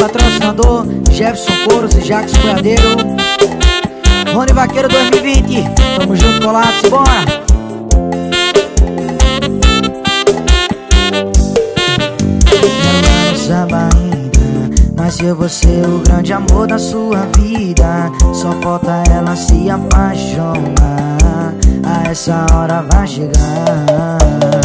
patrocinador Jefferson Couros e Jackson Boiadeiro. Rony Vaqueiro 2020, tamo junto, colados, bora! Samba ainda, nasceu você o grande amor da sua vida. Só falta ela se apaixonar, a essa hora vai chegar.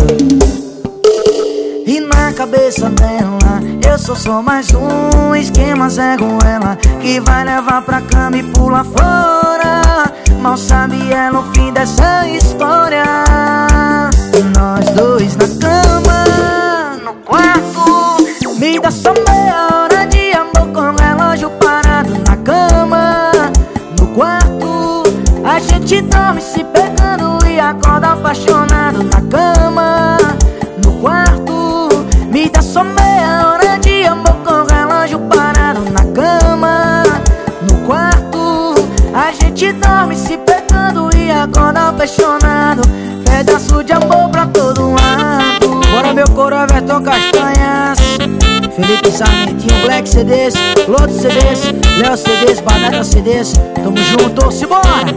E na cabeça dela, eu sou só mais um esquema Zé Ruela, que vai levar pra cama e pula fora. Mal sabe ela o fim dessa história. Nós dois na cama, no quarto, me dá só meia hora de amor com o relógio parado na cama. No quarto, a gente dorme se pegando e acorda apaixonado na cama. No quarto, me dá só meia hora de amor com o relógio parado na cama. No quarto, a gente dorme se pegando e acorda apaixonado. Pedaço de amor pra todo lado. Bora meu coro, Everton Castanhas, Felipe Sarmentinho, Black CDs, Loto CDs, Léo CDs, Banana CDs. Tamo junto, simbora!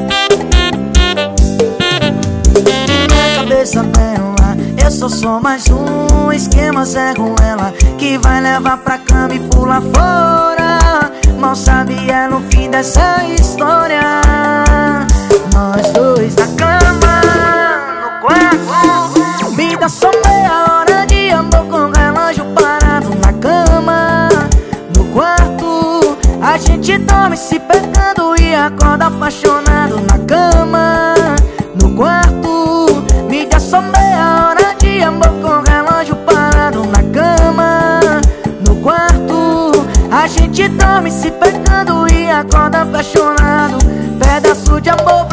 Na cabeça dela, eu sou só mais um esquema Zé Ruela, que vai levar pra cama e pula fora. Mal sabe ela o fim dessa história. Nós dois na cama, no quarto, me dá só meia hora de amor com o relógio parado na cama. No quarto, a gente dorme se pegando e acorda apaixonado na cama. No quarto, me dá só meia hora de amor com o relógio parado na cama. No quarto, a gente dorme se pegando e acorda apaixonado. Pedaço de amor